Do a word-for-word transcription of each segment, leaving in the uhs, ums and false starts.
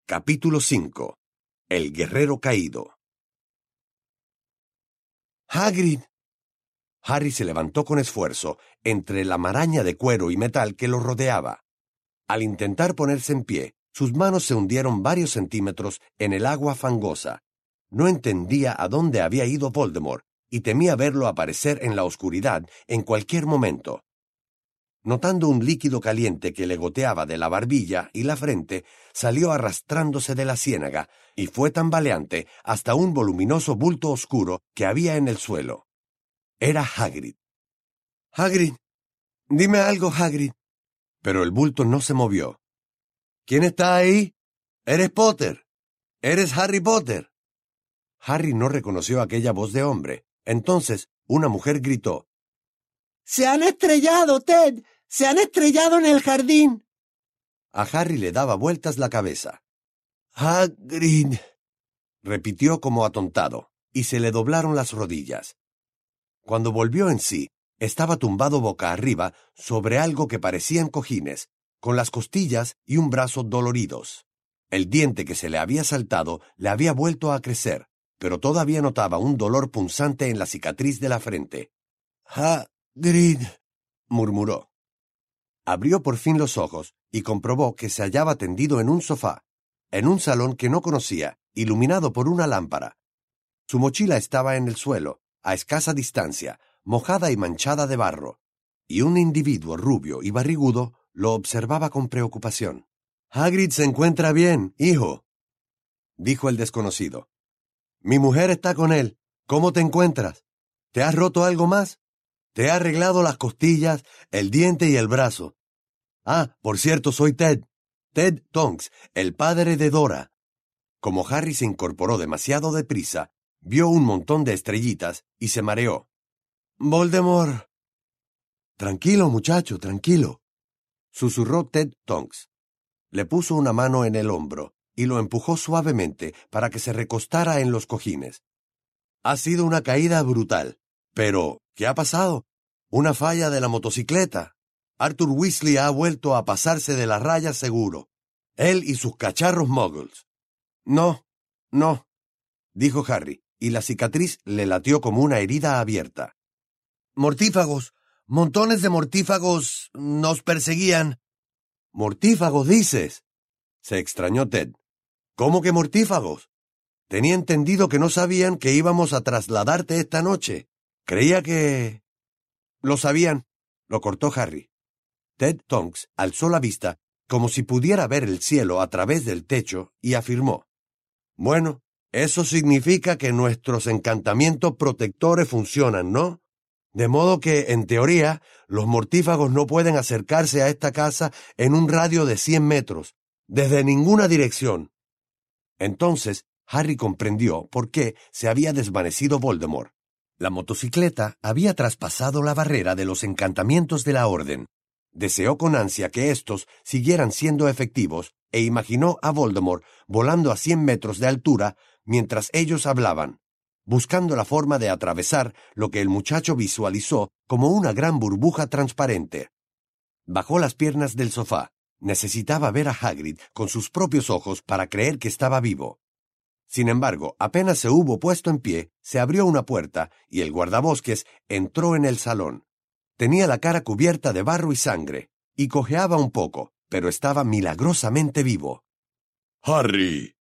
Capítulo cinco. El guerrero caído. ¡Hagrid! Harry se levantó con esfuerzo entre la maraña de cuero y metal que lo rodeaba. Al intentar ponerse en pie, sus manos se hundieron varios centímetros en el agua fangosa. No entendía a dónde había ido Voldemort y temía verlo aparecer en la oscuridad en cualquier momento. Notando un líquido caliente que le goteaba de la barbilla y la frente, salió arrastrándose de la ciénaga y fue tambaleante hasta un voluminoso bulto oscuro que había en el suelo. Era Hagrid. «Hagrid, dime algo, Hagrid». Pero el bulto no se movió. «¿Quién está ahí? Eres Potter. Eres Harry Potter». Harry no reconoció aquella voz de hombre. Entonces una mujer gritó: ¡Se han estrellado, Ted! ¡Se han estrellado en el jardín! A Harry le daba vueltas la cabeza. «Hagrid», repitió como atontado, y se le doblaron las rodillas. Cuando volvió en sí, estaba tumbado boca arriba sobre algo que parecían cojines, con las costillas y un brazo doloridos. El diente que se le había saltado le había vuelto a crecer, pero todavía notaba un dolor punzante en la cicatriz de la frente. «Hagrid», murmuró. Abrió por fin los ojos y comprobó que se hallaba tendido en un sofá, en un salón que no conocía, iluminado por una lámpara. Su mochila estaba en el suelo, a escasa distancia, mojada y manchada de barro, y un individuo rubio y barrigudo lo observaba con preocupación. «Hagrid se encuentra bien, hijo», dijo el desconocido. «Mi mujer está con él. ¿Cómo te encuentras? ¿Te has roto algo más? Te he arreglado las costillas, el diente y el brazo. Ah, por cierto, soy Ted. Ted Tonks, el padre de Dora». Como Harry se incorporó demasiado deprisa, vio un montón de estrellitas y se mareó. «Voldemort». «Tranquilo, muchacho, tranquilo», susurró Ted Tonks. Le puso una mano en el hombro y lo empujó suavemente para que se recostara en los cojines. «Ha sido una caída brutal. Pero, ¿qué ha pasado? Una falla de la motocicleta. Arthur Weasley ha vuelto a pasarse de la raya seguro. Él y sus cacharros muggles». «No, no», dijo Harry, y la cicatriz le latió como una herida abierta. «Mortífagos, montones de mortífagos nos perseguían». «¿Mortífagos, dices?», se extrañó Ted. «¿Cómo que mortífagos? Tenía entendido que no sabían que íbamos a trasladarte esta noche. Creía que...» «Lo sabían», lo cortó Harry. Ted Tonks alzó la vista como si pudiera ver el cielo a través del techo y afirmó: «Bueno, eso significa que nuestros encantamientos protectores funcionan, ¿no? De modo que, en teoría, los mortífagos no pueden acercarse a esta casa en un radio de cien metros, desde ninguna dirección». Entonces Harry comprendió por qué se había desvanecido Voldemort. La motocicleta había traspasado la barrera de los encantamientos de la Orden. Deseó con ansia que éstos siguieran siendo efectivos e imaginó a Voldemort volando a cien metros de altura mientras ellos hablaban, buscando la forma de atravesar lo que el muchacho visualizó como una gran burbuja transparente. Bajó las piernas del sofá. Necesitaba ver a Hagrid con sus propios ojos para creer que estaba vivo. Sin embargo, apenas se hubo puesto en pie, se abrió una puerta y el guardabosques entró en el salón. Tenía la cara cubierta de barro y sangre, y cojeaba un poco, pero estaba milagrosamente vivo. «¡Harry!».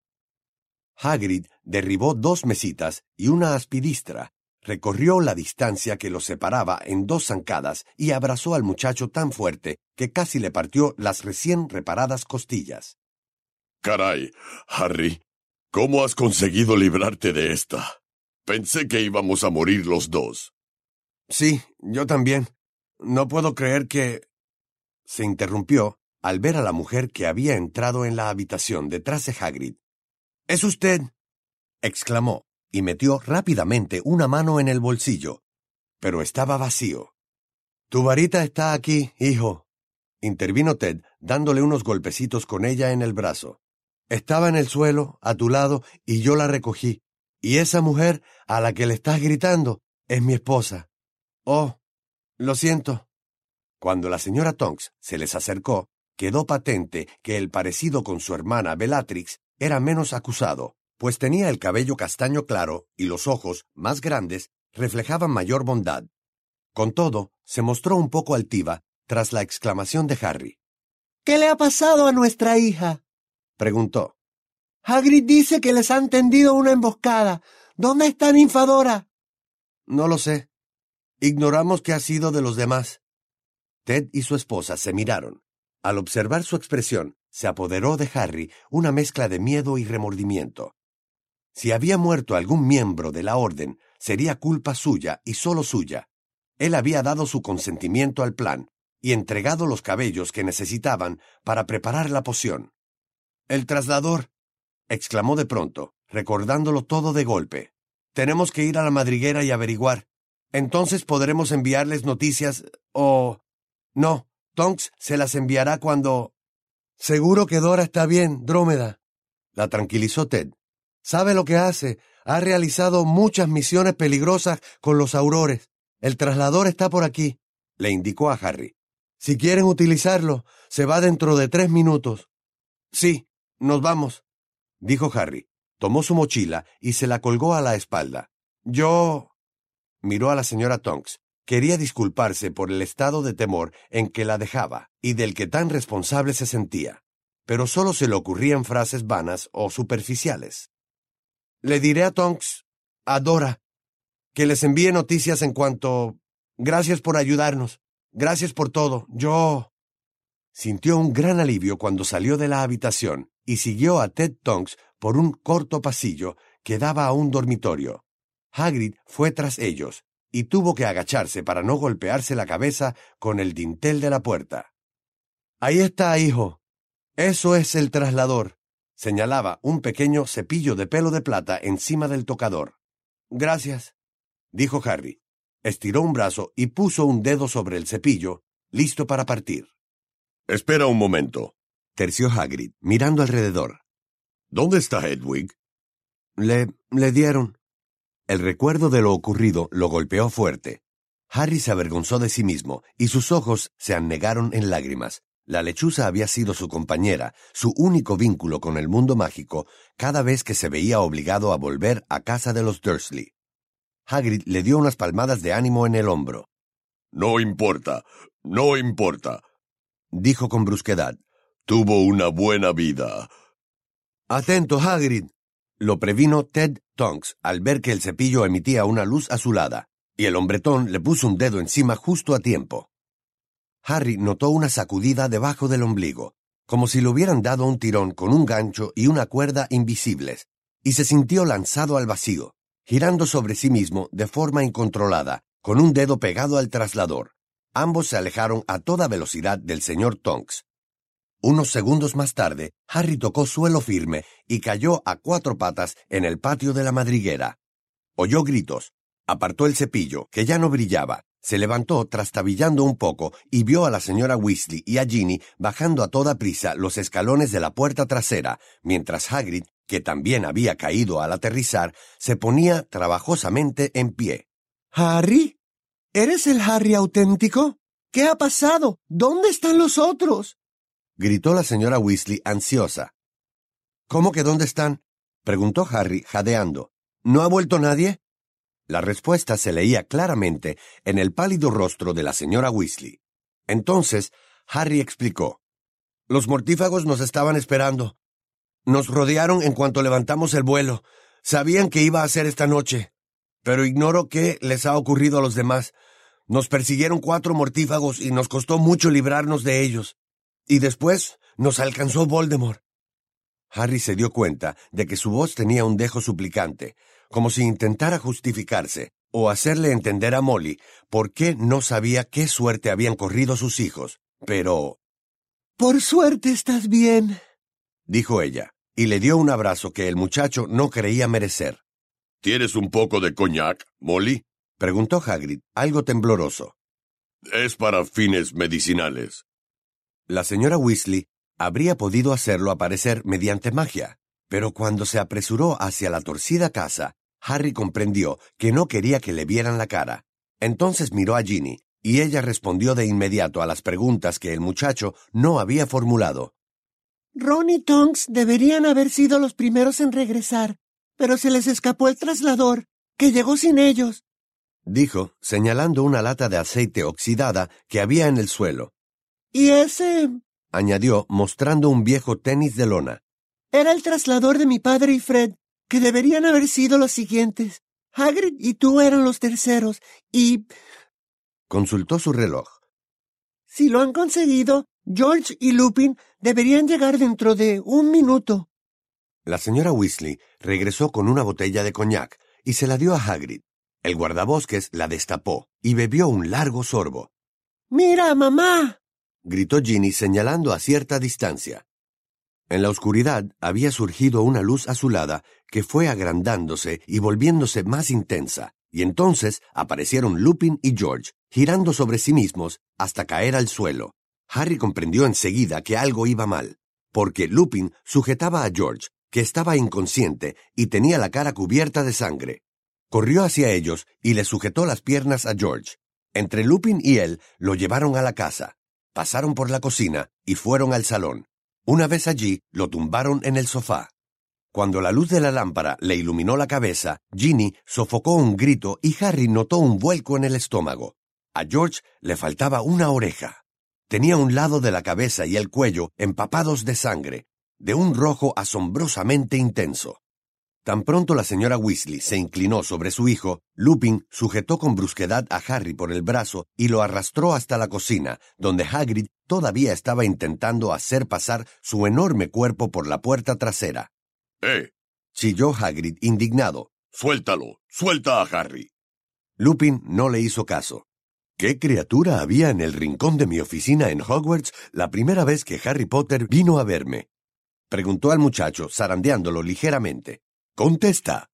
Hagrid derribó dos mesitas y una aspidistra, recorrió la distancia que los separaba en dos zancadas y abrazó al muchacho tan fuerte que casi le partió las recién reparadas costillas. «Caray, Harry, ¿cómo has conseguido librarte de esta? Pensé que íbamos a morir los dos». «Sí, yo también. No puedo creer que...». Se interrumpió al ver a la mujer que había entrado en la habitación detrás de Hagrid. «¿Es usted?», exclamó, y metió rápidamente una mano en el bolsillo, pero estaba vacío. «Tu varita está aquí, hijo», intervino Ted, dándole unos golpecitos con ella en el brazo. «Estaba en el suelo, a tu lado, y yo la recogí. Y esa mujer a la que le estás gritando es mi esposa. Oh, lo siento». Cuando la señora Tonks se les acercó, quedó patente que el parecido con su hermana Bellatrix era menos acusado, pues tenía el cabello castaño claro y los ojos, más grandes, reflejaban mayor bondad. Con todo, se mostró un poco altiva tras la exclamación de Harry. ¿Qué le ha pasado a nuestra hija?, preguntó. Hagrid dice que les han tendido una emboscada. ¿Dónde está Ninfadora? No lo sé. Ignoramos qué ha sido de los demás. Ted y su esposa se miraron. Al observar su expresión, se apoderó de Harry una mezcla de miedo y remordimiento. Si había muerto algún miembro de la orden, sería culpa suya y solo suya. Él había dado su consentimiento al plan y entregado los cabellos que necesitaban para preparar la poción. «El traslador», exclamó de pronto, recordándolo todo de golpe. «Tenemos que ir a la madriguera y averiguar. Entonces podremos enviarles noticias o... No, Tonks se las enviará cuando... Seguro que Dora está bien, Drómeda», la tranquilizó Ted. «Sabe lo que hace. Ha realizado muchas misiones peligrosas con los aurores. El traslador está por aquí», le indicó a Harry. «Si quieren utilizarlo, se va dentro de tres minutos». «Sí, nos vamos», dijo Harry. Tomó su mochila y se la colgó a la espalda. «Yo...» Miró a la señora Tonks. Quería disculparse por el estado de temor en que la dejaba y del que tan responsable se sentía, pero solo se le ocurrían frases vanas o superficiales. «Le diré a Tonks, a Dora, que les envíe noticias en cuanto... Gracias por ayudarnos. Gracias por todo. Yo...» Sintió un gran alivio cuando salió de la habitación y siguió a Ted Tonks por un corto pasillo que daba a un dormitorio. Hagrid fue tras ellos y tuvo que agacharse para no golpearse la cabeza con el dintel de la puerta. «Ahí está, hijo. Eso es el traslador», señalaba un pequeño cepillo de pelo de plata encima del tocador. «Gracias», dijo Harry. Estiró un brazo y puso un dedo sobre el cepillo, listo para partir. «Espera un momento», terció Hagrid, mirando alrededor. «¿Dónde está Hedwig?» Le... le dieron. El recuerdo de lo ocurrido lo golpeó fuerte. Harry se avergonzó de sí mismo y sus ojos se anegaron en lágrimas. La lechuza había sido su compañera, su único vínculo con el mundo mágico, cada vez que se veía obligado a volver a casa de los Dursley. Hagrid le dio unas palmadas de ánimo en el hombro. «No importa, no importa», dijo con brusquedad. «Tuvo una buena vida». «Atento, Hagrid», lo previno Ted Tonks al ver que el cepillo emitía una luz azulada, y el hombretón le puso un dedo encima justo a tiempo. Harry notó una sacudida debajo del ombligo, como si le hubieran dado un tirón con un gancho y una cuerda invisibles, y se sintió lanzado al vacío, girando sobre sí mismo de forma incontrolada, con un dedo pegado al traslador. Ambos se alejaron a toda velocidad del señor Tonks. Unos segundos más tarde, Harry tocó suelo firme y cayó a cuatro patas en el patio de la madriguera. Oyó gritos, apartó el cepillo, que ya no brillaba, se levantó trastabillando un poco y vio a la señora Weasley y a Ginny bajando a toda prisa los escalones de la puerta trasera, mientras Hagrid, que también había caído al aterrizar, se ponía trabajosamente en pie. «¿Harry? ¿Eres el Harry auténtico? ¿Qué ha pasado? ¿Dónde están los otros?», gritó la señora Weasley ansiosa. «¿Cómo que dónde están?», preguntó Harry jadeando. «¿No ha vuelto nadie?». La respuesta se leía claramente en el pálido rostro de la señora Weasley. Entonces Harry explicó. «Los mortífagos nos estaban esperando. Nos rodearon en cuanto levantamos el vuelo. Sabían que iba a ser esta noche. Pero ignoro qué les ha ocurrido a los demás. Nos persiguieron cuatro mortífagos y nos costó mucho librarnos de ellos. Y después nos alcanzó Voldemort». Harry se dio cuenta de que su voz tenía un dejo suplicante, como si intentara justificarse o hacerle entender a Molly por qué no sabía qué suerte habían corrido sus hijos. Pero... «Por suerte estás bien», dijo ella, y le dio un abrazo que el muchacho no creía merecer. «¿Tienes un poco de coñac, Molly?», preguntó Hagrid, algo tembloroso. «Es para fines medicinales». La señora Weasley habría podido hacerlo aparecer mediante magia, pero cuando se apresuró hacia la torcida casa, Harry comprendió que no quería que le vieran la cara. Entonces miró a Ginny, y ella respondió de inmediato a las preguntas que el muchacho no había formulado. Ron y Tonks deberían haber sido los primeros en regresar, pero se les escapó el traslador, que llegó sin ellos, dijo, señalando una lata de aceite oxidada que había en el suelo. Y ese, añadió, mostrando un viejo tenis de lona. Era el traslador de mi padre y Fred, que deberían haber sido los siguientes. Hagrid y tú eran los terceros, y... Consultó su reloj. Si lo han conseguido, George y Lupin deberían llegar dentro de un minuto. La señora Weasley regresó con una botella de coñac y se la dio a Hagrid. El guardabosques la destapó y bebió un largo sorbo. ¡Mira, mamá!, gritó Ginny señalando a cierta distancia. En la oscuridad había surgido una luz azulada que fue agrandándose y volviéndose más intensa, y entonces aparecieron Lupin y George, girando sobre sí mismos hasta caer al suelo. Harry comprendió enseguida que algo iba mal, porque Lupin sujetaba a George, que estaba inconsciente y tenía la cara cubierta de sangre. Corrió hacia ellos y le sujetó las piernas a George. Entre Lupin y él lo llevaron a la casa, pasaron por la cocina y fueron al salón. Una vez allí, lo tumbaron en el sofá. Cuando la luz de la lámpara le iluminó la cabeza, Ginny sofocó un grito y Harry notó un vuelco en el estómago. A George le faltaba una oreja. Tenía un lado de la cabeza y el cuello empapados de sangre, de un rojo asombrosamente intenso. Tan pronto la señora Weasley se inclinó sobre su hijo, Lupin sujetó con brusquedad a Harry por el brazo y lo arrastró hasta la cocina, donde Hagrid todavía estaba intentando hacer pasar su enorme cuerpo por la puerta trasera. ¡Eh! Chilló Hagrid, indignado. ¡Suéltalo! ¡Suelta a Harry! Lupin no le hizo caso. ¿Qué criatura había en el rincón de mi oficina en Hogwarts la primera vez que Harry Potter vino a verme? Preguntó al muchacho, zarandeándolo ligeramente. ¡Contesta!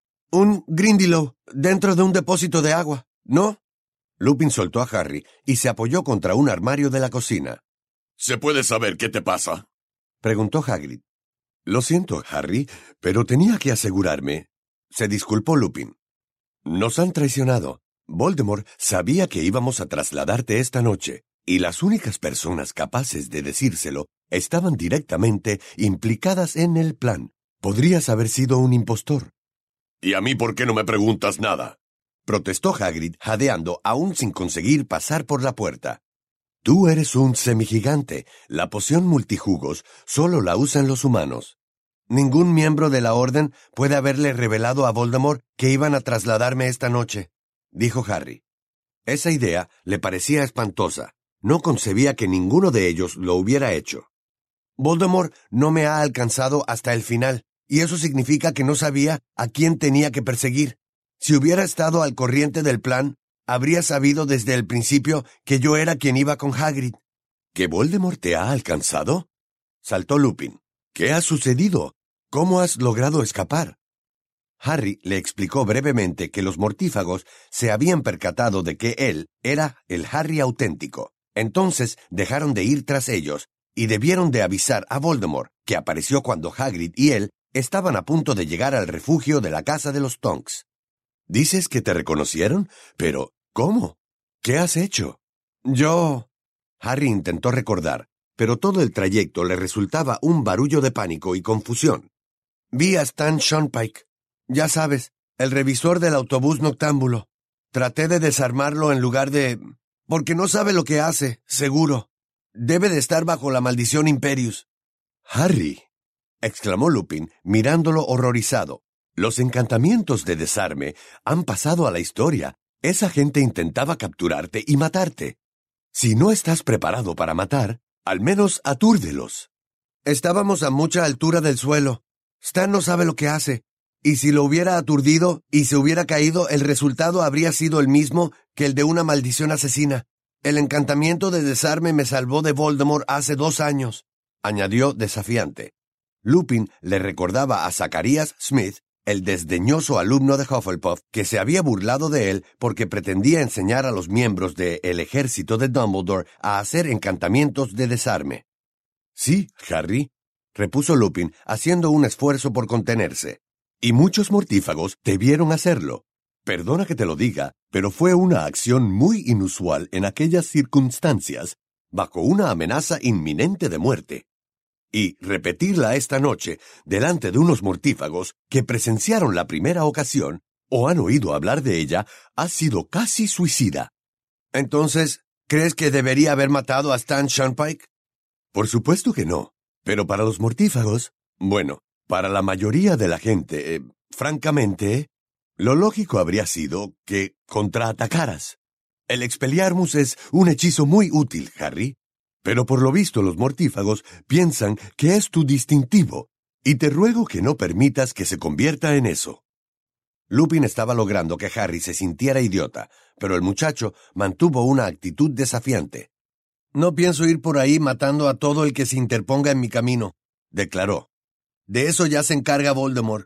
Un Grindylow dentro de un depósito de agua, ¿no? Lupin soltó a Harry y se apoyó contra un armario de la cocina. ¿Se puede saber qué te pasa?, preguntó Hagrid. Lo siento, Harry, pero tenía que asegurarme. Se disculpó Lupin. Nos han traicionado. Voldemort sabía que íbamos a trasladarte esta noche, y las únicas personas capaces de decírselo estaban directamente implicadas en el plan. Podrías haber sido un impostor. ¿Y a mí por qué no me preguntas nada?, protestó Hagrid, jadeando aún sin conseguir pasar por la puerta. Tú eres un semigigante. La poción multijugos solo la usan los humanos. Ningún miembro de la Orden puede haberle revelado a Voldemort que iban a trasladarme esta noche, dijo Harry. Esa idea le parecía espantosa. No concebía que ninguno de ellos lo hubiera hecho. Voldemort no me ha alcanzado hasta el final, y eso significa que no sabía a quién tenía que perseguir. Si hubiera estado al corriente del plan, habría sabido desde el principio que yo era quien iba con Hagrid. ¿Que Voldemort te ha alcanzado?, saltó Lupin. ¿Qué ha sucedido? ¿Cómo has logrado escapar? Harry le explicó brevemente que los mortífagos se habían percatado de que él era el Harry auténtico. Entonces dejaron de ir tras ellos y debieron de avisar a Voldemort, que apareció cuando Hagrid y él estaban a punto de llegar al refugio de la casa de los Tonks. ¿Dices que te reconocieron? Pero, ¿cómo? ¿Qué has hecho? Yo... Harry intentó recordar, pero todo el trayecto le resultaba un barullo de pánico y confusión. Vi a Stan Shonpike. Ya sabes, el revisor del autobús noctámbulo. Traté de desarmarlo en lugar de... porque no sabe lo que hace, seguro. Debe de estar bajo la maldición Imperius. Harry, exclamó Lupin, mirándolo horrorizado. Los encantamientos de desarme han pasado a la historia. Esa gente intentaba capturarte y matarte. Si no estás preparado para matar, al menos atúrdelos. Estábamos a mucha altura del suelo. Stan no sabe lo que hace. Y si lo hubiera aturdido y se hubiera caído, el resultado habría sido el mismo que el de una maldición asesina. El encantamiento de desarme me salvó de Voldemort hace dos años, añadió desafiante. Lupin le recordaba a Zacharias Smith, el desdeñoso alumno de Hufflepuff, que se había burlado de él porque pretendía enseñar a los miembros del ejército de Dumbledore a hacer encantamientos de desarme. Sí, Harry, repuso Lupin, haciendo un esfuerzo por contenerse. Y muchos mortífagos debieron hacerlo. Perdona que te lo diga, pero fue una acción muy inusual en aquellas circunstancias, bajo una amenaza inminente de muerte. y repetirla esta noche delante de unos mortífagos que presenciaron la primera ocasión o han oído hablar de ella ha sido casi suicida. Entonces, ¿crees que debería haber matado a Stan Shornpike? Por supuesto que no, pero para los mortífagos, bueno, para la mayoría de la gente, eh, francamente, lo lógico habría sido que contraatacaras. El Expelliarmus es un hechizo muy útil, Harry, pero por lo visto los mortífagos piensan que es tu distintivo, y te ruego que no permitas que se convierta en eso. Lupin estaba logrando que Harry se sintiera idiota, pero el muchacho mantuvo una actitud desafiante. «No pienso ir por ahí matando a todo el que se interponga en mi camino», declaró. «De eso ya se encarga Voldemort».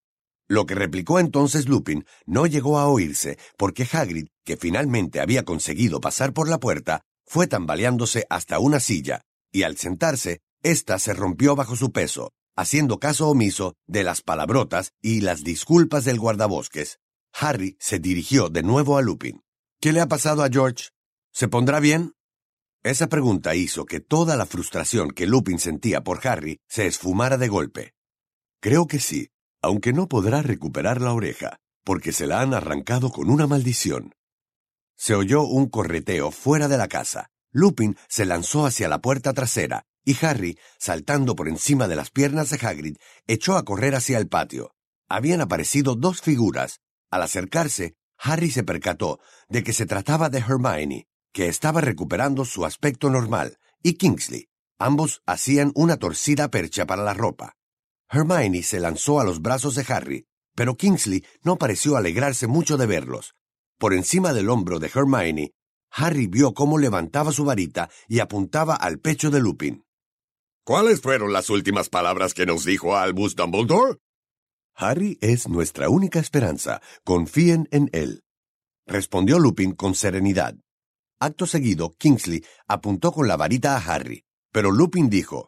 Lo que replicó entonces Lupin no llegó a oírse, porque Hagrid, que finalmente había conseguido pasar por la puerta, fue tambaleándose hasta una silla, y al sentarse, ésta se rompió bajo su peso, haciendo caso omiso de las palabrotas y las disculpas del guardabosques. Harry se dirigió de nuevo a Lupin. «¿Qué le ha pasado a George? ¿Se pondrá bien?» Esa pregunta hizo que toda la frustración que Lupin sentía por Harry se esfumara de golpe. «Creo que sí, aunque no podrá recuperar la oreja, porque se la han arrancado con una maldición». Se oyó un correteo fuera de la casa. Lupin se lanzó hacia la puerta trasera, y Harry, saltando por encima de las piernas de Hagrid, echó a correr hacia el patio. Habían aparecido dos figuras. Al acercarse, Harry se percató de que se trataba de Hermione, que estaba recuperando su aspecto normal, y Kingsley. Ambos hacían una torcida percha para la ropa. Hermione se lanzó a los brazos de Harry, pero Kingsley no pareció alegrarse mucho de verlos. Por encima del hombro de Hermione, Harry vio cómo levantaba su varita y apuntaba al pecho de Lupin. ¿Cuáles fueron las últimas palabras que nos dijo Albus Dumbledore? Harry es nuestra única esperanza. Confíen en él, respondió Lupin con serenidad. Acto seguido, Kingsley apuntó con la varita a Harry, pero Lupin dijo: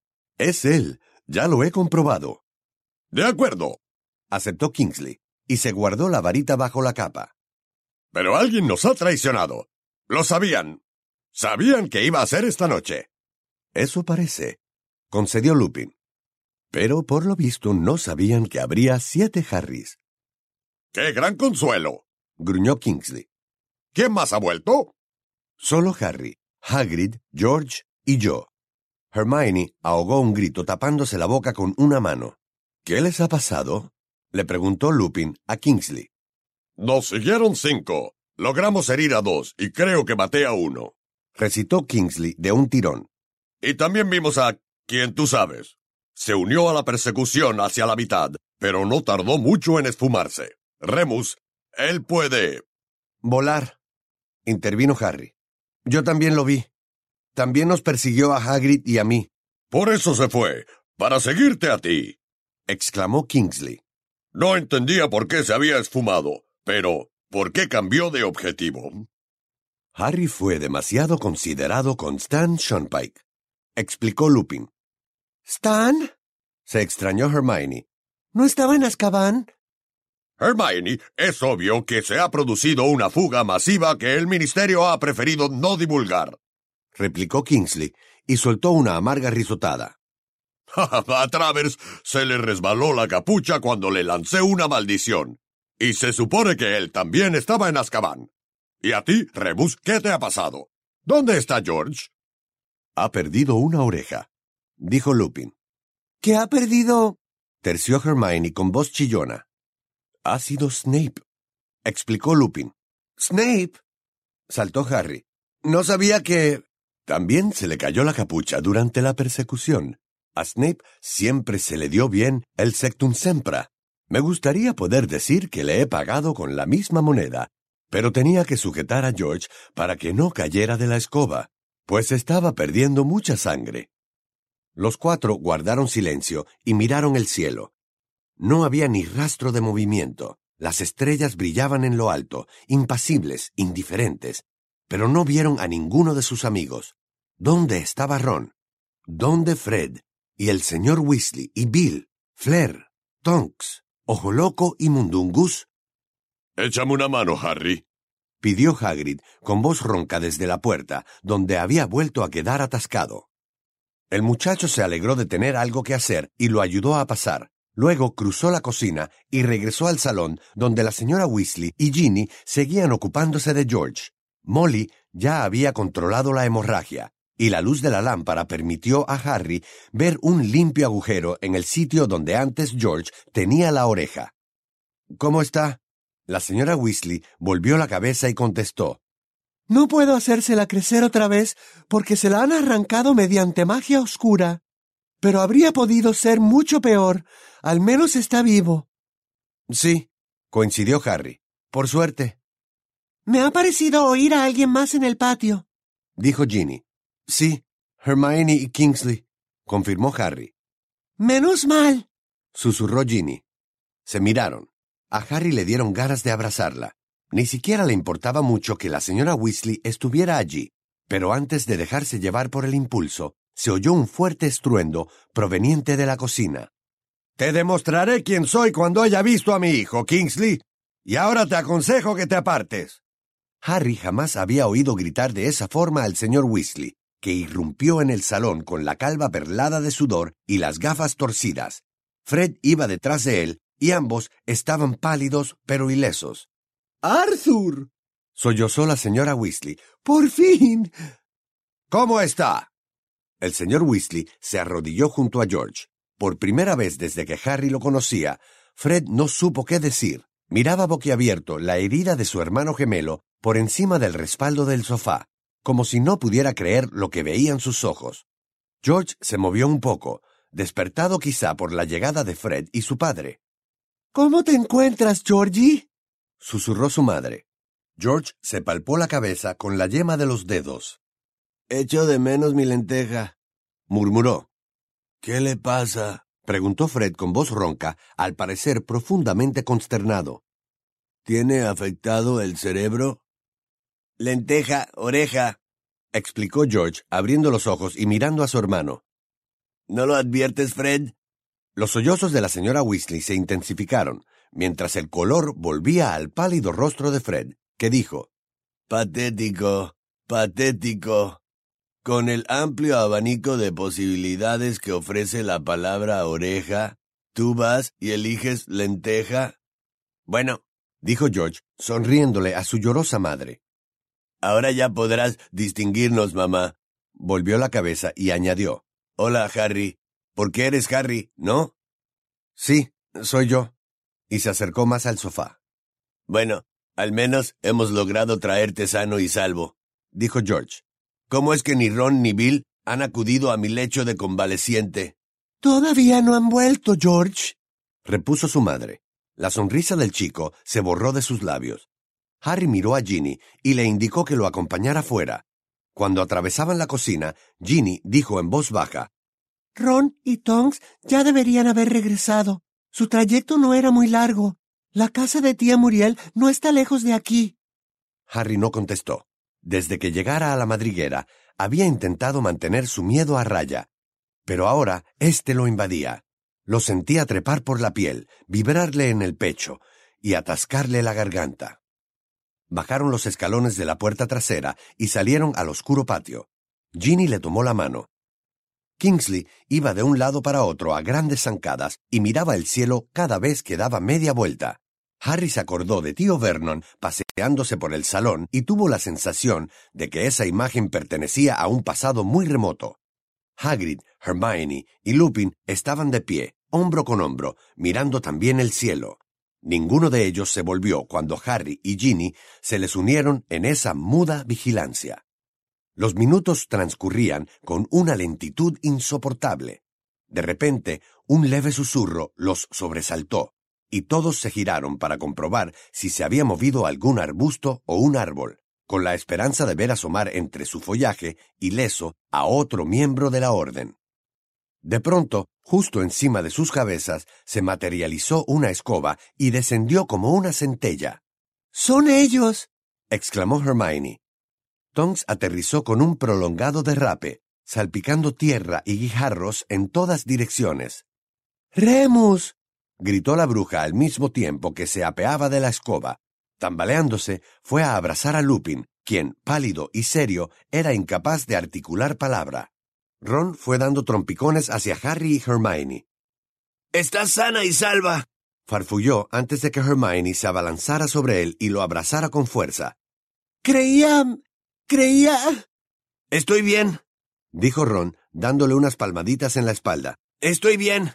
«Es él, ya lo he comprobado». «De acuerdo», aceptó Kingsley, y se guardó la varita bajo la capa. «Pero alguien nos ha traicionado. Lo sabían. Sabían que iba a ser esta noche». «Eso parece», concedió Lupin. «Pero por lo visto no sabían que habría siete Harrys». «¡Qué gran consuelo!», gruñó Kingsley. «¿Quién más ha vuelto?» «Solo Harry, Hagrid, George y yo». Hermione ahogó un grito tapándose la boca con una mano. «¿Qué les ha pasado?», le preguntó Lupin a Kingsley. «Nos siguieron cinco. Logramos herir a dos y creo que maté a uno», recitó Kingsley de un tirón. «Y también vimos a quien tú sabes. Se unió a la persecución hacia la mitad, pero no tardó mucho en esfumarse. Remus, él puede...» «Volar», intervino Harry. «Yo también lo vi. También nos persiguió a Hagrid y a mí». «Por eso se fue, para seguirte a ti», exclamó Kingsley. «No entendía por qué se había esfumado, pero ¿por qué cambió de objetivo?» «Harry fue demasiado considerado con Stan Shornpike», explicó Lupin. ¿Stan?, se extrañó Hermione. ¿No estaba en Azkaban? «Hermione, es obvio que se ha producido una fuga masiva que el ministerio ha preferido no divulgar», replicó Kingsley, y soltó una amarga risotada. «A Travers se le resbaló la capucha cuando le lancé una maldición, y se supone que él también estaba en Azkaban. ¿Y a ti, Remus, qué te ha pasado? ¿Dónde está George?» «Ha perdido una oreja», dijo Lupin. ¿Qué ha perdido?, terció Hermione con voz chillona. «Ha sido Snape», explicó Lupin. «¿Snape?», saltó Harry. «No sabía que...» También se le cayó la capucha durante la persecución. A Snape siempre se le dio bien el Sectum Sempra. Me gustaría poder decir que le he pagado con la misma moneda, pero tenía que sujetar a George para que no cayera de la escoba, pues estaba perdiendo mucha sangre». Los cuatro guardaron silencio y miraron el cielo. No había ni rastro de movimiento. Las estrellas brillaban en lo alto, impasibles, indiferentes, pero no vieron a ninguno de sus amigos. ¿Dónde estaba Ron? ¿Dónde Fred? Y el señor Weasley, y Bill, Flair, Tonks, Ojo Loco y Mundungus. «Échame una mano, Harry», pidió Hagrid con voz ronca desde la puerta, donde había vuelto a quedar atascado. El muchacho se alegró de tener algo que hacer y lo ayudó a pasar. Luego cruzó la cocina y regresó al salón donde la señora Weasley y Ginny seguían ocupándose de George. Molly ya había controlado la hemorragia y la luz de la lámpara permitió a Harry ver un limpio agujero en el sitio donde antes George tenía la oreja. ¿Cómo está? La señora Weasley volvió la cabeza y contestó. No puedo hacérsela crecer otra vez porque se la han arrancado mediante magia oscura. Pero habría podido ser mucho peor. Al menos está vivo. Sí, coincidió Harry. Por suerte. Me ha parecido oír a alguien más en el patio, dijo Ginny. Sí, Hermione y Kingsley, confirmó Harry. Menos mal, susurró Ginny. Se miraron. A Harry le dieron ganas de abrazarla. Ni siquiera le importaba mucho que la señora Weasley estuviera allí, pero antes de dejarse llevar por el impulso, se oyó un fuerte estruendo proveniente de la cocina. «Te demostraré quién soy cuando haya visto a mi hijo, Kingsley, y ahora te aconsejo que te apartes». Harry jamás había oído gritar de esa forma al señor Weasley, que irrumpió en el salón con la calva perlada de sudor y las gafas torcidas. Fred iba detrás de él, y ambos estaban pálidos pero ilesos. «¡Arthur!», sollozó la señora Weasley. «¡Por fin!». «¿Cómo está?». El señor Weasley se arrodilló junto a George. Por primera vez desde que Harry lo conocía, Fred no supo qué decir. Miraba boquiabierto la herida de su hermano gemelo por encima del respaldo del sofá, como si no pudiera creer lo que veían sus ojos. George se movió un poco, despertado quizá por la llegada de Fred y su padre. «¿Cómo te encuentras, Georgie?», susurró su madre. George se palpó la cabeza con la yema de los dedos. «Echo de menos mi lenteja», murmuró. «¿Qué le pasa?», preguntó Fred con voz ronca, al parecer profundamente consternado. «¿Tiene afectado el cerebro?». «Lenteja, oreja», explicó George, abriendo los ojos y mirando a su hermano. «¿No lo adviertes, Fred?». Los sollozos de la señora Weasley se intensificaron, mientras el color volvía al pálido rostro de Fred, que dijo, «Patético, patético». Con el amplio abanico de posibilidades que ofrece la palabra oreja, ¿tú vas y eliges lenteja? Bueno, dijo George, sonriéndole a su llorosa madre. Ahora ya podrás distinguirnos, mamá. Volvió la cabeza y añadió, «Hola, Harry. Porque eres Harry, ¿no?» «Sí, soy yo». Y se acercó más al sofá. «Bueno, al menos hemos logrado traerte sano y salvo», dijo George. «¿Cómo es que ni Ron ni Bill han acudido a mi lecho de convaleciente?» «Todavía no han vuelto, George», repuso su madre. La sonrisa del chico se borró de sus labios. Harry miró a Ginny y le indicó que lo acompañara fuera. Cuando atravesaban la cocina, Ginny dijo en voz baja, «Ron y Tonks ya deberían haber regresado. Su trayecto no era muy largo. La casa de tía Muriel no está lejos de aquí». Harry no contestó. Desde que llegara a la madriguera, había intentado mantener su miedo a raya, pero ahora éste lo invadía. Lo sentía trepar por la piel, vibrarle en el pecho y atascarle la garganta. Bajaron los escalones de la puerta trasera y salieron al oscuro patio. Ginny le tomó la mano. Kingsley iba de un lado para otro a grandes zancadas y miraba el cielo cada vez que daba media vuelta. Harry se acordó de tío Vernon paseándose por el salón y tuvo la sensación de que esa imagen pertenecía a un pasado muy remoto. Hagrid, Hermione y Lupin estaban de pie, hombro con hombro, mirando también el cielo. Ninguno de ellos se volvió cuando Harry y Ginny se les unieron en esa muda vigilancia. Los minutos transcurrían con una lentitud insoportable. De repente, un leve susurro los sobresaltó, y todos se giraron para comprobar si se había movido algún arbusto o un árbol, con la esperanza de ver asomar entre su follaje ileso a otro miembro de la orden. De pronto, justo encima de sus cabezas, se materializó una escoba y descendió como una centella. «¡Son ellos!», exclamó Hermione. Tonks aterrizó con un prolongado derrape, salpicando tierra y guijarros en todas direcciones. «¡Remus!», gritó la bruja al mismo tiempo que se apeaba de la escoba. Tambaleándose, fue a abrazar a Lupin, quien, pálido y serio, era incapaz de articular palabra. Ron fue dando trompicones hacia Harry y Hermione. «¡Estás sana y salva!», farfulló antes de que Hermione se abalanzara sobre él y lo abrazara con fuerza. Creía... creía... «Estoy bien», dijo Ron, dándole unas palmaditas en la espalda. «Estoy bien».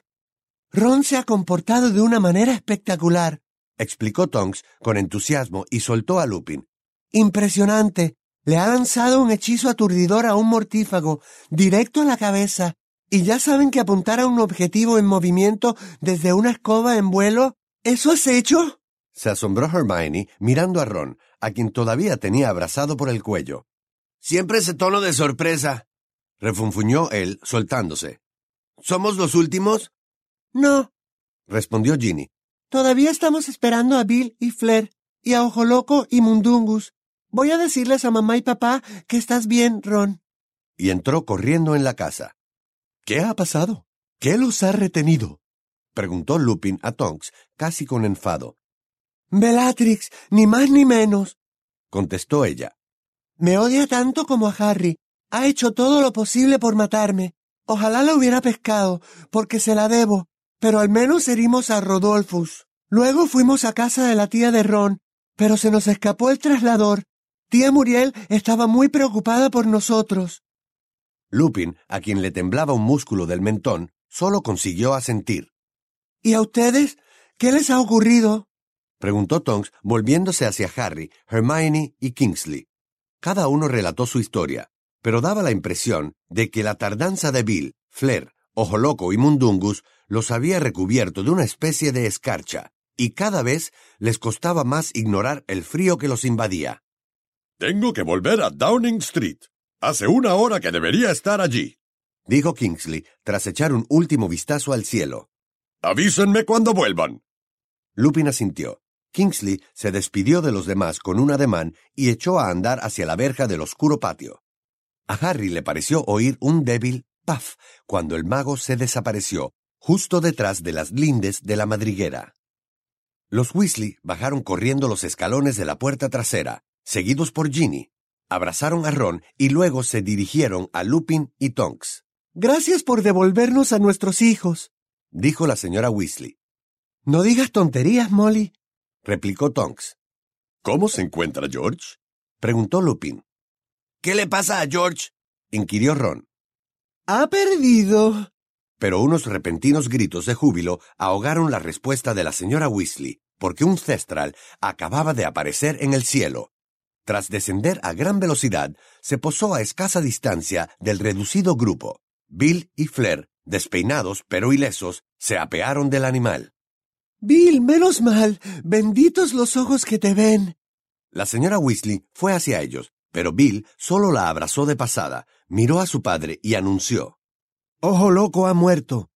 Ron se ha comportado de una manera espectacular, explicó Tonks con entusiasmo y soltó a Lupin. Impresionante. Le ha lanzado un hechizo aturdidor a un mortífago, directo a la cabeza. ¿Y ya saben que apuntar a un objetivo en movimiento desde una escoba en vuelo? ¿Eso has hecho? Se asombró Hermione mirando a Ron, a quien todavía tenía abrazado por el cuello. «Siempre ese tono de sorpresa», refunfuñó él, soltándose. «¿Somos los últimos?» «No», respondió Ginny. «Todavía estamos esperando a Bill y Fleur, y a Ojo Loco y Mundungus. Voy a decirles a mamá y papá que estás bien, Ron». Y entró corriendo en la casa. ¿Qué ha pasado? ¿Qué los ha retenido? Preguntó Lupin a Tonks, casi con enfado. «Bellatrix, ni más ni menos», contestó ella. «Me odia tanto como a Harry. Ha hecho todo lo posible por matarme. Ojalá la hubiera pescado, porque se la debo, pero al menos herimos a Rodolphus. Luego fuimos a casa de la tía de Ron, pero se nos escapó el traslador. Tía Muriel estaba muy preocupada por nosotros». Lupin, a quien le temblaba un músculo del mentón, solo consiguió asentir. «¿Y a ustedes? ¿Qué les ha ocurrido?», preguntó Tonks, volviéndose hacia Harry, Hermione y Kingsley. Cada uno relató su historia, pero daba la impresión de que la tardanza de Bill, Fleur, Ojo Loco y Mundungus los había recubierto de una especie de escarcha, y cada vez les costaba más ignorar el frío que los invadía. «Tengo que volver a Downing Street. Hace una hora que debería estar allí», dijo Kingsley tras echar un último vistazo al cielo. «Avísenme cuando vuelvan». Lupin asintió. Kingsley se despidió de los demás con un ademán y echó a andar hacia la verja del oscuro patio. A Harry le pareció oír un débil «paf» cuando el mago se desapareció, justo detrás de las lindes de la madriguera. Los Weasley bajaron corriendo los escalones de la puerta trasera, seguidos por Ginny. Abrazaron a Ron y luego se dirigieron a Lupin y Tonks. «Gracias por devolvernos a nuestros hijos», dijo la señora Weasley. «No digas tonterías, Molly», replicó Tonks. «¿Cómo se encuentra George?», preguntó Lupin. «¿Qué le pasa a George?», inquirió Ron. «Ha perdido». Pero unos repentinos gritos de júbilo ahogaron la respuesta de la señora Weasley, porque un cestral acababa de aparecer en el cielo. Tras descender a gran velocidad, se posó a escasa distancia del reducido grupo. Bill y Fleur, despeinados pero ilesos, se apearon del animal. «Bill, menos mal. Benditos los ojos que te ven». La señora Weasley fue hacia ellos, pero Bill solo la abrazó de pasada, miró a su padre y anunció: «Ojo Loco ha muerto».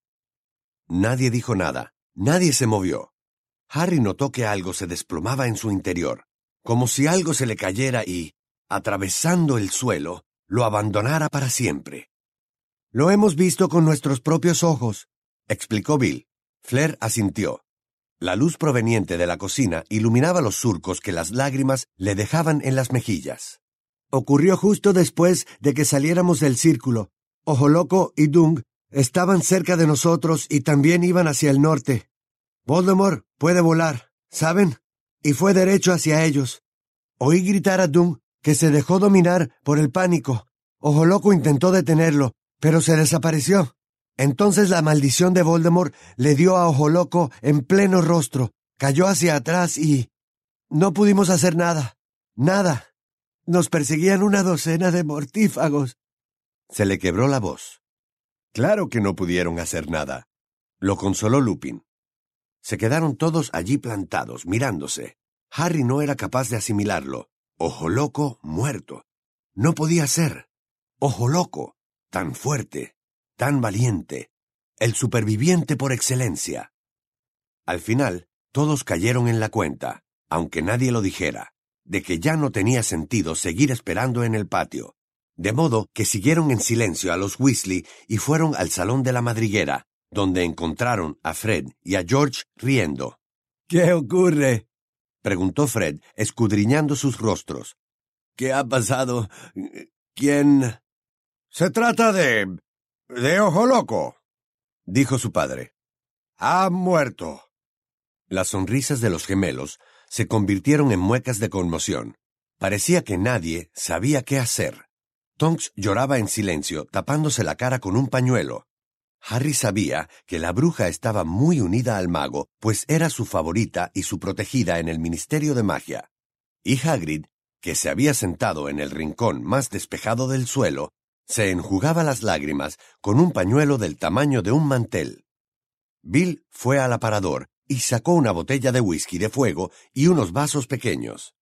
Nadie dijo nada, nadie se movió. Harry notó que algo se desplomaba en su interior, como si algo se le cayera y, atravesando el suelo, lo abandonara para siempre. «Lo hemos visto con nuestros propios ojos», explicó Bill. Fleur asintió. La luz proveniente de la cocina iluminaba los surcos que las lágrimas le dejaban en las mejillas. «Ocurrió justo después de que saliéramos del círculo. Ojo Loco y Dung estaban cerca de nosotros y también iban hacia el norte. Voldemort puede volar, ¿saben? Y fue derecho hacia ellos. Oí gritar a Dung, que se dejó dominar por el pánico. Ojo Loco intentó detenerlo, pero se desapareció. Entonces la maldición de Voldemort le dio a Ojo Loco en pleno rostro, cayó hacia atrás y... no pudimos hacer nada. Nada. Nos perseguían una docena de mortífagos». Se le quebró la voz. Claro que no pudieron hacer nada. Lo consoló Lupin. Se quedaron todos allí plantados, mirándose. Harry no era capaz de asimilarlo. Ojo Loco muerto. No podía ser. Ojo Loco, tan fuerte, tan valiente, el superviviente por excelencia. Al final, todos cayeron en la cuenta, aunque nadie lo dijera, de que ya no tenía sentido seguir esperando en el patio. De modo que siguieron en silencio a los Weasley y fueron al salón de la madriguera, donde encontraron a Fred y a George riendo. «¿Qué ocurre?», preguntó Fred, escudriñando sus rostros. «¿Qué ha pasado? ¿Quién...?» «Se trata de... De ojo loco, dijo su padre. Ha muerto. Las sonrisas de los gemelos se convirtieron en muecas de conmoción. Parecía que nadie sabía qué hacer. Tonks lloraba en silencio, tapándose la cara con un pañuelo. Harry sabía que la bruja estaba muy unida al mago, pues era su favorita y su protegida en el Ministerio de Magia. Y Hagrid, que se había sentado en el rincón más despejado del suelo, se enjugaba las lágrimas con un pañuelo del tamaño de un mantel. Bill fue al aparador y sacó una botella de whisky de fuego y unos vasos pequeños.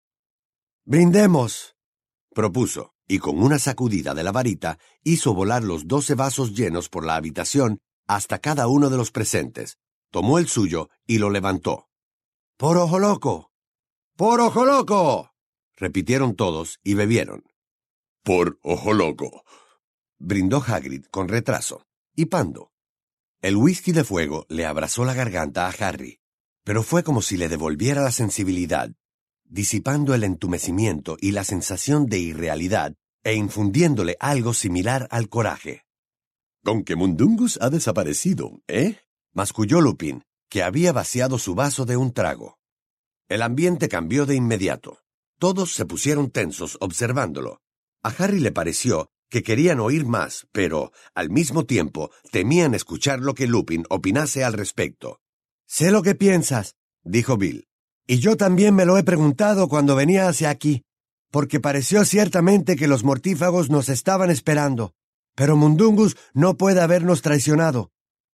«Brindemos», propuso, y con una sacudida de la varita hizo volar los doce vasos llenos por la habitación hasta cada uno de los presentes. Tomó el suyo y lo levantó. «¡Por ojo loco! ¡Por ojo loco!», repitieron todos y bebieron. «Por ojo loco», brindó Hagrid con retraso, hipando. El whisky de fuego le abrazó la garganta a Harry, pero fue como si le devolviera la sensibilidad, disipando el entumecimiento y la sensación de irrealidad e infundiéndole algo similar al coraje. «Con que Mundungus ha desaparecido, ¿eh?», masculló Lupin, que había vaciado su vaso de un trago. El ambiente cambió de inmediato. Todos se pusieron tensos observándolo. A Harry le pareció que querían oír más, pero, al mismo tiempo, temían escuchar lo que Lupin opinase al respecto. «Sé lo que piensas», dijo Bill, «y yo también me lo he preguntado cuando venía hacia aquí, porque pareció ciertamente que los mortífagos nos estaban esperando, pero Mundungus no puede habernos traicionado.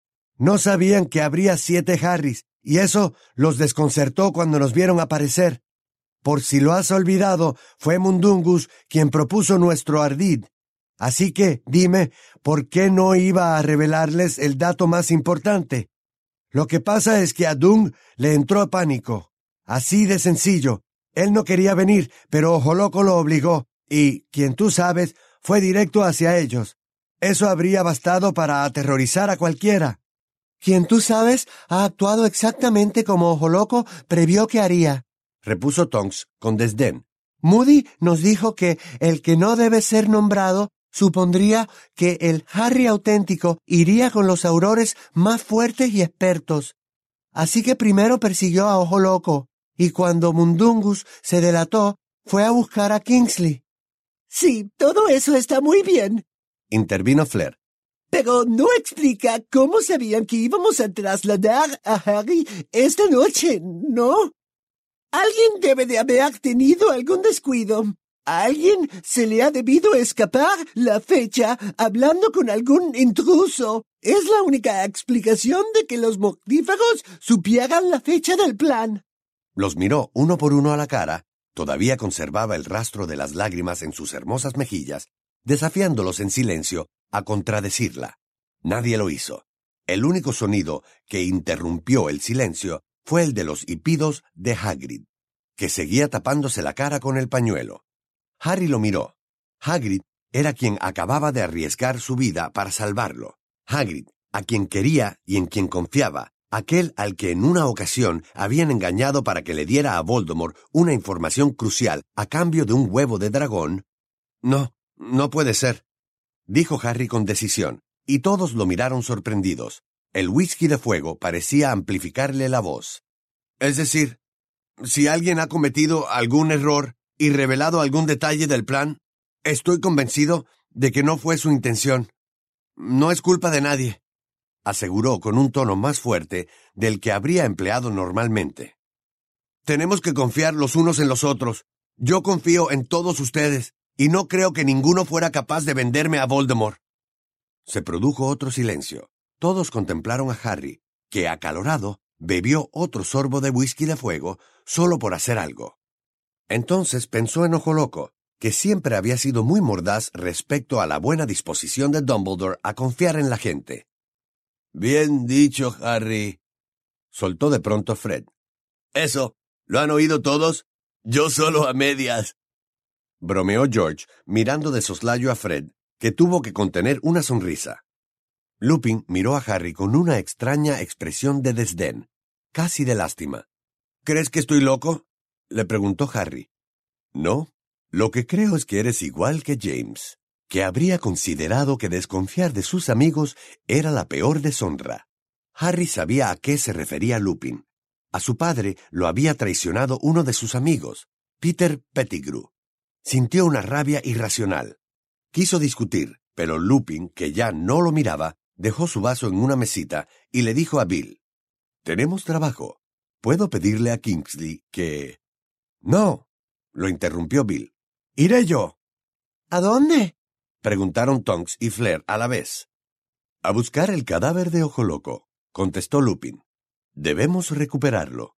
No sabían que habría siete Harrys, y eso los desconcertó cuando nos vieron aparecer. Por si lo has olvidado, fue Mundungus quien propuso nuestro ardid. Así que, dime, ¿por qué no iba a revelarles el dato más importante? Lo que pasa es que a Dung le entró pánico. Así de sencillo. Él no quería venir, pero Ojo Loco lo obligó, y, quien tú sabes, fue directo hacia ellos. Eso habría bastado para aterrorizar a cualquiera. Quien tú sabes ha actuado exactamente como Ojo Loco previó que haría, repuso Tonks con desdén. Moody nos dijo que el que no debe ser nombrado supondría que el Harry auténtico iría con los aurores más fuertes y expertos. Así que primero persiguió a Ojo Loco, y cuando Mundungus se delató, fue a buscar a Kingsley. Sí, todo eso está muy bien, intervino Fleur. Pero no explica cómo sabían que íbamos a trasladar a Harry esta noche, ¿no? Alguien debe de haber tenido algún descuido. A alguien se le ha debido escapar la fecha hablando con algún intruso. Es la única explicación de que los mortífagos supieran la fecha del plan. Los miró uno por uno a la cara. Todavía conservaba el rastro de las lágrimas en sus hermosas mejillas, desafiándolos en silencio a contradecirla. Nadie lo hizo. El único sonido que interrumpió el silencio fue el de los hipidos de Hagrid, que seguía tapándose la cara con el pañuelo. Harry lo miró. Hagrid era quien acababa de arriesgar su vida para salvarlo. Hagrid, a quien quería y en quien confiaba, aquel al que en una ocasión habían engañado para que le diera a Voldemort una información crucial a cambio de un huevo de dragón. «No, no puede ser», dijo Harry con decisión, y todos lo miraron sorprendidos. El whisky de fuego parecía amplificarle la voz. «Es decir, si alguien ha cometido algún error y revelado algún detalle del plan, estoy convencido de que no fue su intención. No es culpa de nadie», aseguró con un tono más fuerte del que habría empleado normalmente. «Tenemos que confiar los unos en los otros. Yo confío en todos ustedes, y no creo que ninguno fuera capaz de venderme a Voldemort». Se produjo otro silencio. Todos contemplaron a Harry, que, acalorado, bebió otro sorbo de whisky de fuego solo por hacer algo. Entonces pensó en Ojo Loco, que siempre había sido muy mordaz respecto a la buena disposición de Dumbledore a confiar en la gente. «Bien dicho, Harry», soltó de pronto Fred. «Eso, ¿lo han oído todos? Yo solo a medias», bromeó George, mirando de soslayo a Fred, que tuvo que contener una sonrisa. Lupin miró a Harry con una extraña expresión de desdén, casi de lástima. «¿Crees que estoy loco?», le preguntó Harry. «No, lo que creo es que eres igual que James», que habría considerado que desconfiar de sus amigos era la peor deshonra. Harry sabía a qué se refería Lupin. A su padre lo había traicionado uno de sus amigos, Peter Pettigrew. Sintió una rabia irracional. Quiso discutir, pero Lupin, que ya no lo miraba, dejó su vaso en una mesita y le dijo a Bill: «Tenemos trabajo. ¿Puedo pedirle a Kingsley que...» «No», lo interrumpió Bill. «Iré yo». ¿A dónde?, preguntaron Tonks y Flair a la vez. «A buscar el cadáver de Ojo Loco», contestó Lupin. «Debemos recuperarlo».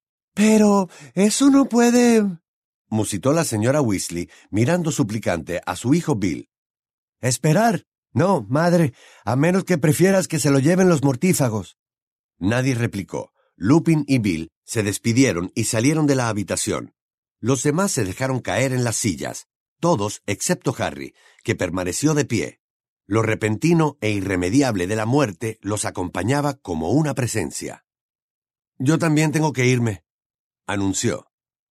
«Pero eso no puede...» musitó la señora Weasley, mirando suplicante a su hijo Bill. «Esperar. No, madre, a menos que prefieras que se lo lleven los mortífagos». Nadie replicó. Lupin y Bill se despidieron y salieron de la habitación. Los demás se dejaron caer en las sillas, todos excepto Harry, que permaneció de pie. Lo repentino e irremediable de la muerte los acompañaba como una presencia. «Yo también tengo que irme», anunció.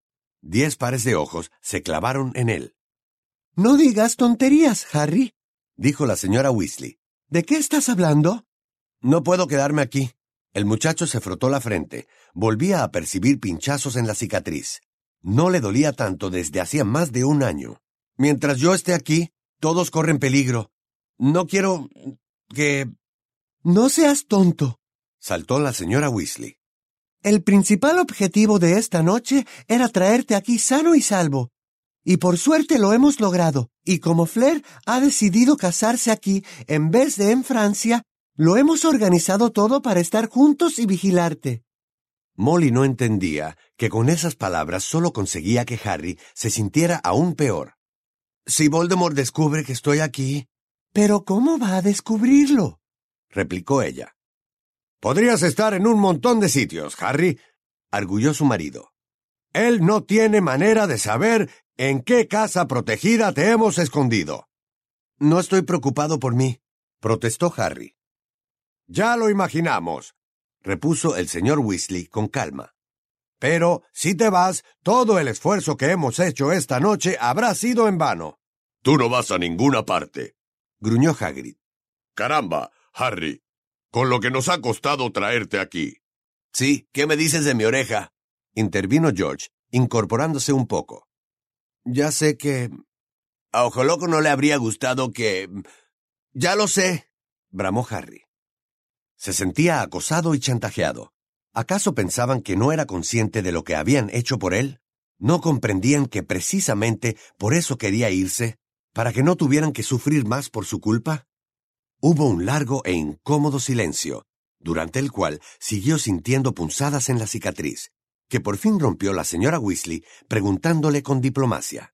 Diez pares de ojos se clavaron en él. «No digas tonterías, Harry», dijo la señora Weasley. «¿De qué estás hablando?» «No puedo quedarme aquí». El muchacho se frotó la frente. Volvía a percibir pinchazos en la cicatriz. No le dolía tanto desde hacía más de un año. «Mientras yo esté aquí, todos corren peligro. No quiero... que...» «No seas tonto», saltó la señora Weasley. «El principal objetivo de esta noche era traerte aquí sano y salvo. Y por suerte lo hemos logrado. Y como Flair ha decidido casarse aquí en vez de en Francia, lo hemos organizado todo para estar juntos y vigilarte». Molly no entendía que con esas palabras solo conseguía que Harry se sintiera aún peor. «Si Voldemort descubre que estoy aquí...» «¿Pero cómo va a descubrirlo?», replicó ella. «Podrías estar en un montón de sitios, Harry», arguyó su marido. «Él no tiene manera de saber en qué casa protegida te hemos escondido». «No estoy preocupado por mí», protestó Harry. «Ya lo imaginamos», repuso el señor Weasley con calma. «Pero, si te vas, todo el esfuerzo que hemos hecho esta noche habrá sido en vano». «Tú no vas a ninguna parte», gruñó Hagrid. «Caramba, Harry, con lo que nos ha costado traerte aquí». «Sí, ¿qué me dices de mi oreja?», intervino George, incorporándose un poco. «Ya sé que... a Ojo Loco no le habría gustado que... ya lo sé», bramó Harry. Se sentía acosado y chantajeado. ¿Acaso pensaban que no era consciente de lo que habían hecho por él? ¿No comprendían que precisamente por eso quería irse, para que no tuvieran que sufrir más por su culpa? Hubo un largo e incómodo silencio, durante el cual siguió sintiendo punzadas en la cicatriz, que por fin rompió la señora Weasley preguntándole con diplomacia.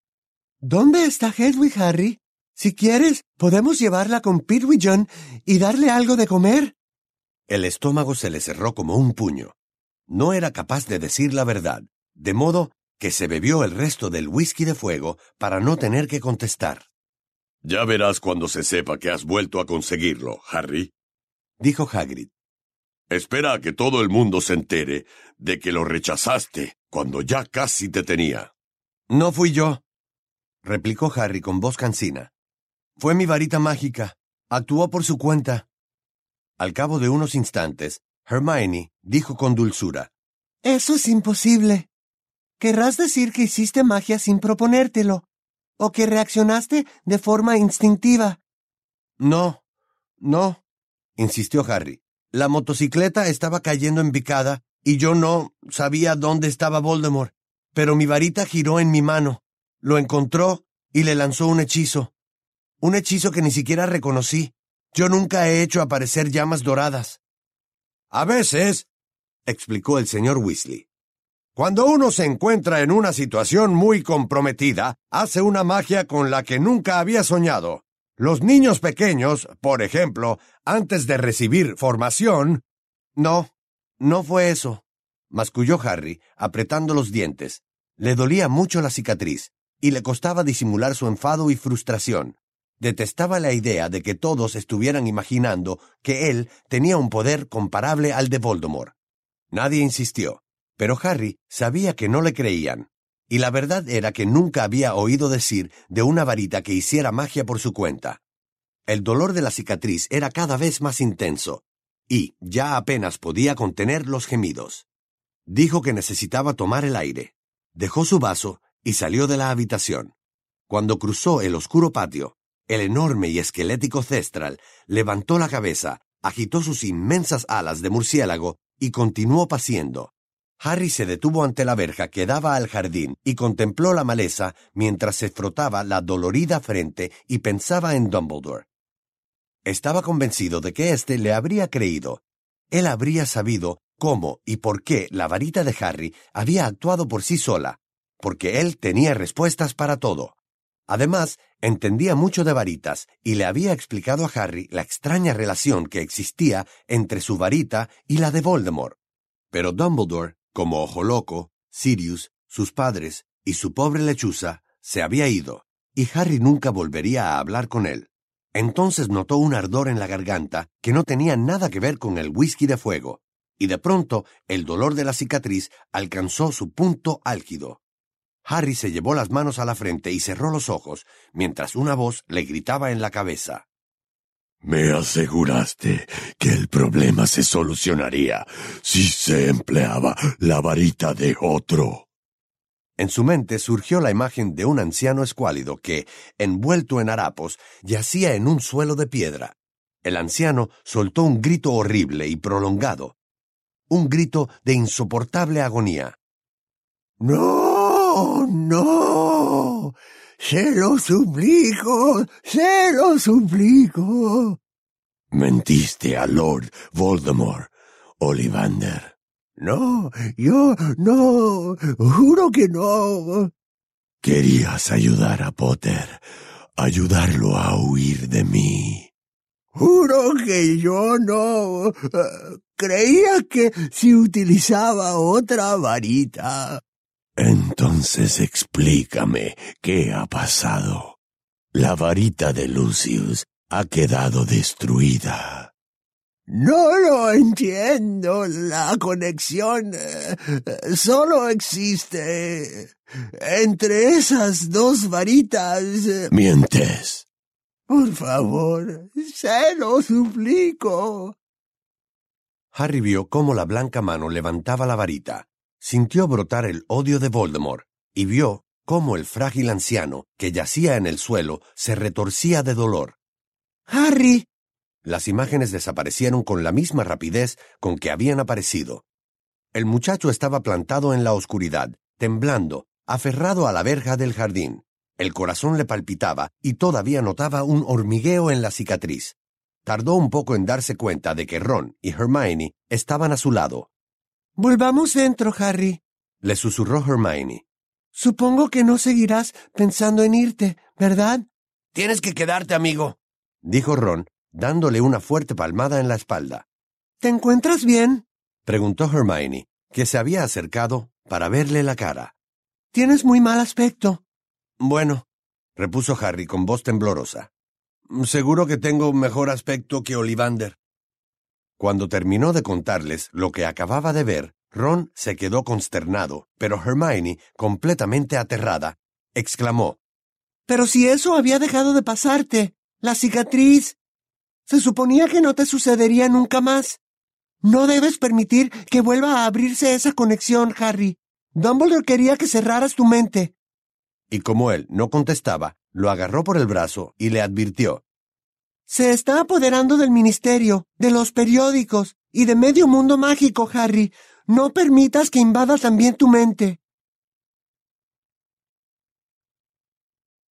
«¿Dónde está Hedwig, Harry? Si quieres, podemos llevarla con Pidgeotto y darle algo de comer». El estómago se le cerró como un puño. No era capaz de decir la verdad, de modo que se bebió el resto del whisky de fuego para no tener que contestar. «Ya verás cuando se sepa que has vuelto a conseguirlo, Harry», dijo Hagrid. «Espera a que todo el mundo se entere de que lo rechazaste cuando ya casi te tenía». «No fui yo», replicó Harry con voz cansina. «Fue mi varita mágica. Actuó por su cuenta». Al cabo de unos instantes, Hermione dijo con dulzura: «Eso es imposible. Querrás decir que hiciste magia sin proponértelo, o que reaccionaste de forma instintiva». «No, no», insistió Harry. «La motocicleta estaba cayendo en picada y yo no sabía dónde estaba Voldemort, pero mi varita giró en mi mano, lo encontró y le lanzó un hechizo. Un hechizo que ni siquiera reconocí. Yo nunca he hecho aparecer llamas doradas». «A veces», explicó el señor Weasley, «cuando uno se encuentra en una situación muy comprometida, hace una magia con la que nunca había soñado. Los niños pequeños, por ejemplo, antes de recibir formación...» «No, no fue eso», masculló Harry, apretando los dientes. Le dolía mucho la cicatriz, y le costaba disimular su enfado y frustración. Detestaba la idea de que todos estuvieran imaginando que él tenía un poder comparable al de Voldemort. Nadie insistió, pero Harry sabía que no le creían. y la verdad era que nunca había oído decir de una varita que hiciera magia por su cuenta. El dolor de la cicatriz era cada vez más intenso, y ya apenas podía contener los gemidos. Dijo que necesitaba tomar el aire. Dejó su vaso y salió de la habitación. Cuando cruzó el oscuro patio, el enorme y esquelético Thestral levantó la cabeza, agitó sus inmensas alas de murciélago y continuó paseando. Harry se detuvo ante la verja que daba al jardín y contempló la maleza mientras se frotaba la dolorida frente y pensaba en Dumbledore. Estaba convencido de que éste le habría creído. Él habría sabido cómo y por qué la varita de Harry había actuado por sí sola, porque él tenía respuestas para todo. Además, entendía mucho de varitas y le había explicado a Harry la extraña relación que existía entre su varita y la de Voldemort. Pero Dumbledore, como Ojo Loco, Sirius, sus padres y su pobre lechuza, se había ido, y Harry nunca volvería a hablar con él. Entonces notó un ardor en la garganta que no tenía nada que ver con el whisky de fuego, y de pronto el dolor de la cicatriz alcanzó su punto álgido. Harry se llevó las manos a la frente y cerró los ojos, mientras una voz le gritaba en la cabeza. Me aseguraste que el problema se solucionaría si se empleaba la varita de otro. En su mente surgió la imagen de un anciano escuálido que, envuelto en harapos, yacía en un suelo de piedra. El anciano soltó un grito horrible y prolongado, un grito de insoportable agonía. ¡No, no! ¡Se lo suplico! ¡Se lo suplico! Mentiste a Lord Voldemort, Ollivander. No, yo no, juro que no. Querías ayudar a Potter, ayudarlo a huir de mí. Juro que yo no. Uh, creía que si utilizaba otra varita. Entonces explícame qué ha pasado. La varita de Lucius ha quedado destruida. No lo entiendo. La conexión uh, solo existe entre esas dos varitas. Mientes. Por favor, se lo suplico. Harry vio cómo la blanca mano levantaba la varita. Sintió brotar el odio de Voldemort y vio cómo el frágil anciano, que yacía en el suelo, se retorcía de dolor. ¡Harry! Las imágenes desaparecieron con la misma rapidez con que habían aparecido. El muchacho estaba plantado en la oscuridad, temblando, aferrado a la verja del jardín. El corazón le palpitaba y todavía notaba un hormigueo en la cicatriz. Tardó un poco en darse cuenta de que Ron y Hermione estaban a su lado. «Volvamos dentro, Harry», le susurró Hermione. «Supongo que no seguirás pensando en irte, ¿verdad?» Tienes que quedarte, amigo, dijo Ron, dándole una fuerte palmada en la espalda. «¿Te encuentras bien?», preguntó Hermione, que se había acercado para verle la cara. «Tienes muy mal aspecto». «Bueno», repuso Harry con voz temblorosa. «Seguro que tengo mejor aspecto que Ollivander». Cuando terminó de contarles lo que acababa de ver, Ron se quedó consternado, pero Hermione, completamente aterrada, exclamó: «Pero si eso había dejado de pasarte, la cicatriz. Se suponía que no te sucedería nunca más. No debes permitir que vuelva a abrirse esa conexión, Harry. Dumbledore quería que cerraras tu mente». Y como él no contestaba, lo agarró por el brazo y le advirtió: «Se está apoderando del ministerio, de los periódicos y de medio mundo mágico, Harry. No permitas que invada también tu mente».